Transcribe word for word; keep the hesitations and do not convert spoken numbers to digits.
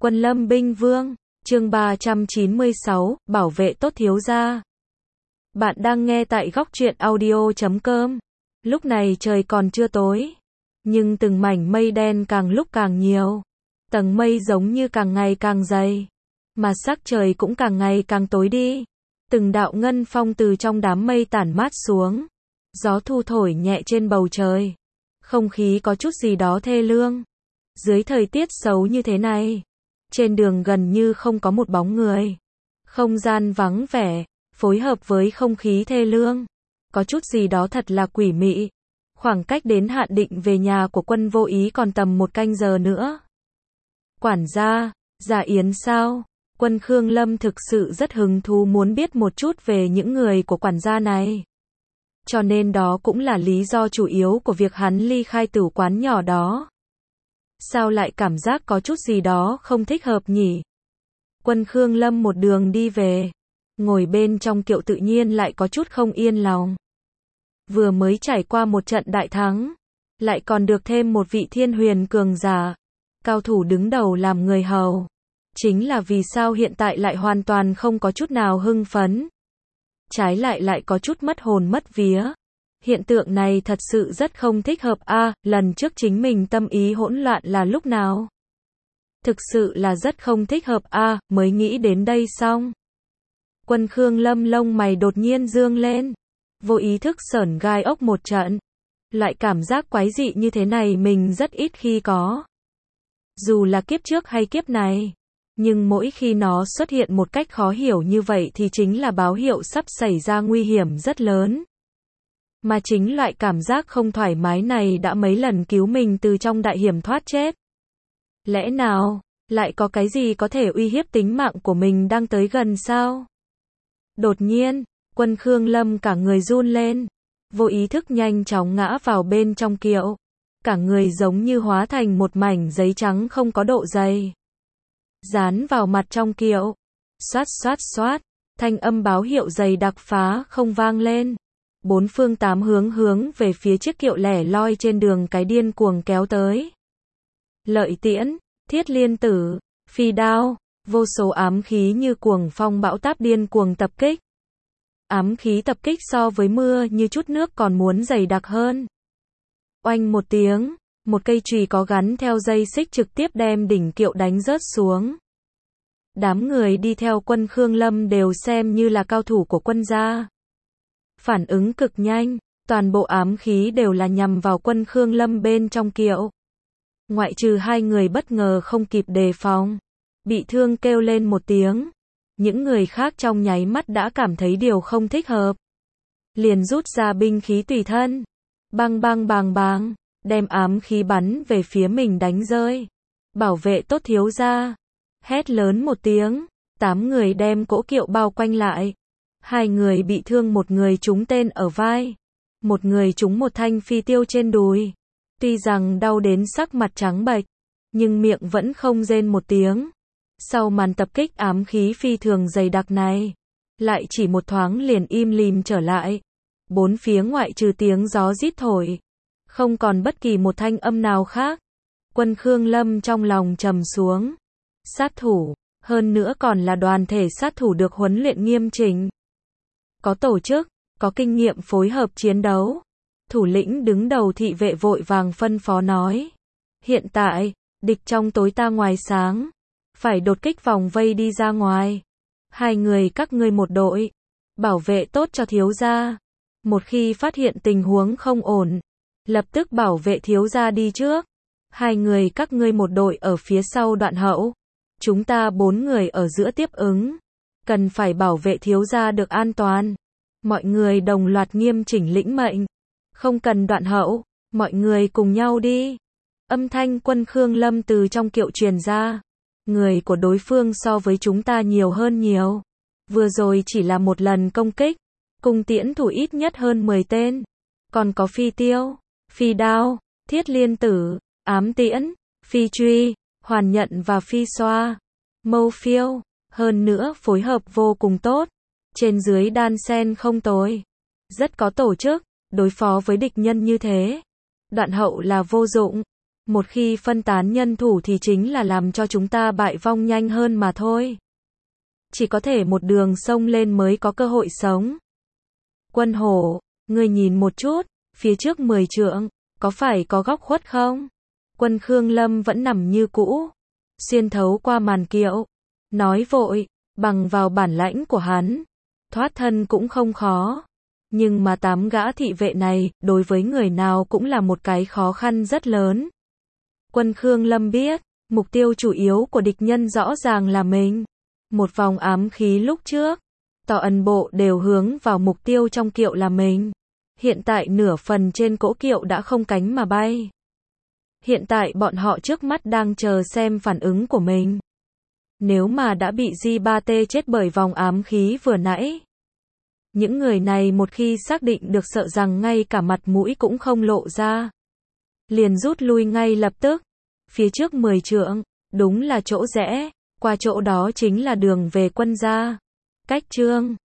Quân Lâm binh vương, chương ba trăm chín mươi sáu, bảo vệ tốt thiếu gia. Bạn đang nghe tại góc truyện audio chấm com. Lúc này trời còn chưa tối, nhưng từng mảnh mây đen càng lúc càng nhiều. Tầng mây giống như càng ngày càng dày, mà sắc trời cũng càng ngày càng tối đi. Từng đạo ngân phong từ trong đám mây tản mát xuống. Gió thu thổi nhẹ trên bầu trời. Không khí có chút gì đó thê lương. Dưới thời tiết xấu như thế này, trên đường gần như không có một bóng người. Không gian vắng vẻ, phối hợp với không khí thê lương, có chút gì đó thật là quỷ mị. Khoảng cách đến hạn định về nhà của Quân Vô Ý còn tầm một canh giờ nữa. Quản gia, Dạ Yến sao? Quân Khương Lâm thực sự rất hứng thú muốn biết một chút về những người của quản gia này. Cho nên đó cũng là lý do chủ yếu của việc hắn ly khai tử quán nhỏ đó. Sao lại cảm giác có chút gì đó không thích hợp nhỉ? Quân Khương Lâm một đường đi về, ngồi bên trong kiệu tự nhiên lại có chút không yên lòng. Vừa mới trải qua một trận đại thắng, lại còn được thêm một vị thiên huyền cường giả, cao thủ đứng đầu làm người hầu. Chính là vì sao hiện tại lại hoàn toàn không có chút nào hưng phấn. Trái lại lại có chút mất hồn mất vía. Hiện tượng này thật sự rất không thích hợp a. À, lần trước chính mình tâm ý hỗn loạn là lúc nào? Thực sự là rất không thích hợp a. À, mới nghĩ đến đây xong. Quân Khương Lâm lông mày đột nhiên dương lên, vô ý thức sởn gai ốc một trận. Loại cảm giác quái dị như thế này mình rất ít khi có. Dù là kiếp trước hay kiếp này, nhưng mỗi khi nó xuất hiện một cách khó hiểu như vậy thì chính là báo hiệu sắp xảy ra nguy hiểm rất lớn. Mà chính loại cảm giác không thoải mái này đã mấy lần cứu mình từ trong đại hiểm thoát chết. Lẽ nào, lại có cái gì có thể uy hiếp tính mạng của mình đang tới gần sao? Đột nhiên, Quân Khương Lâm cả người run lên, vô ý thức nhanh chóng ngã vào bên trong kiệu. Cả người giống như hóa thành một mảnh giấy trắng không có độ dày. Dán vào mặt trong kiệu. Xoát xoát xoát, thanh âm báo hiệu dày đặc phá không vang lên. Bốn phương tám hướng hướng về phía chiếc kiệu lẻ loi trên đường cái điên cuồng kéo tới. Lợi tiễn, thiết liên tử, phi đao, vô số ám khí như cuồng phong bão táp điên cuồng tập kích. Ám khí tập kích so với mưa như chút nước còn muốn dày đặc hơn. Oanh một tiếng, một cây chùy có gắn theo dây xích trực tiếp đem đỉnh kiệu đánh rớt xuống. Đám người đi theo Quân Khương Lâm đều xem như là cao thủ của quân gia. Phản ứng cực nhanh, toàn bộ ám khí đều là nhằm vào Quân Khương Lâm bên trong kiệu. Ngoại trừ hai người bất ngờ không kịp đề phòng, bị thương kêu lên một tiếng. Những người khác trong nháy mắt đã cảm thấy điều không thích hợp. Liền rút ra binh khí tùy thân. Bang bang bang bang, đem ám khí bắn về phía mình đánh rơi. Bảo vệ tốt thiếu gia. Hét lớn một tiếng, tám người đem cỗ kiệu bao quanh lại. Hai người bị thương, một người trúng tên ở vai, một người trúng một thanh phi tiêu trên đùi. Tuy rằng đau đến sắc mặt trắng bệch, nhưng miệng vẫn không rên một tiếng. Sau màn tập kích ám khí phi thường dày đặc này, lại chỉ một thoáng liền im lìm trở lại. Bốn phía ngoại trừ tiếng gió rít thổi, không còn bất kỳ một thanh âm nào khác. Quân Khương Lâm trong lòng trầm xuống. Sát thủ, hơn nữa còn là đoàn thể sát thủ được huấn luyện nghiêm chỉnh. Có tổ chức, có kinh nghiệm phối hợp chiến đấu. Thủ lĩnh đứng đầu thị vệ vội vàng phân phó nói. Hiện tại, địch trong tối ta ngoài sáng. Phải đột kích vòng vây đi ra ngoài. Hai người các ngươi một đội. Bảo vệ tốt cho thiếu gia. Một khi phát hiện tình huống không ổn, lập tức bảo vệ thiếu gia đi trước. Hai người các ngươi một đội ở phía sau đoạn hậu. Chúng ta bốn người ở giữa tiếp ứng. Cần phải bảo vệ thiếu gia được an toàn. Mọi người đồng loạt nghiêm chỉnh lĩnh mệnh. Không cần đoạn hậu, mọi người cùng nhau đi. Âm thanh Quân Khương Lâm từ trong kiệu truyền ra. Người của đối phương so với chúng ta nhiều hơn nhiều. Vừa rồi chỉ là một lần công kích. Cung tiễn thủ ít nhất hơn mười tên. Còn có phi tiêu, phi đao, thiết liên tử, ám tiễn, phi truy, hoàn nhận và phi xoa, mâu phiêu. Hơn nữa phối hợp vô cùng tốt. Trên dưới đan sen không tồi. Rất có tổ chức, đối phó với địch nhân như thế. Đoạn hậu là vô dụng. Một khi phân tán nhân thủ thì chính là làm cho chúng ta bại vong nhanh hơn mà thôi. Chỉ có thể một đường sông lên mới có cơ hội sống. Quân hổ, ngươi nhìn một chút, phía trước mười trượng, có phải có góc khuất không? Quân Khương Lâm vẫn nằm như cũ, xuyên thấu qua màn kiệu, nói vội, bằng vào bản lãnh của hắn, thoát thân cũng không khó. Nhưng mà tám gã thị vệ này, đối với người nào cũng là một cái khó khăn rất lớn. Quân Khương Lâm biết, mục tiêu chủ yếu của địch nhân rõ ràng là mình. Một vòng ám khí lúc trước, tỏ ẩn bộ đều hướng vào mục tiêu trong kiệu là mình. Hiện tại nửa phần trên cỗ kiệu đã không cánh mà bay. Hiện tại bọn họ trước mắt đang chờ xem phản ứng của mình. Nếu mà đã bị Di ba tê chết bởi vòng ám khí vừa nãy, những người này một khi xác định được sợ rằng ngay cả mặt mũi cũng không lộ ra, liền rút lui ngay lập tức. Phía trước mười trượng, đúng là chỗ rẽ, qua chỗ đó chính là đường về quân gia. Cách chương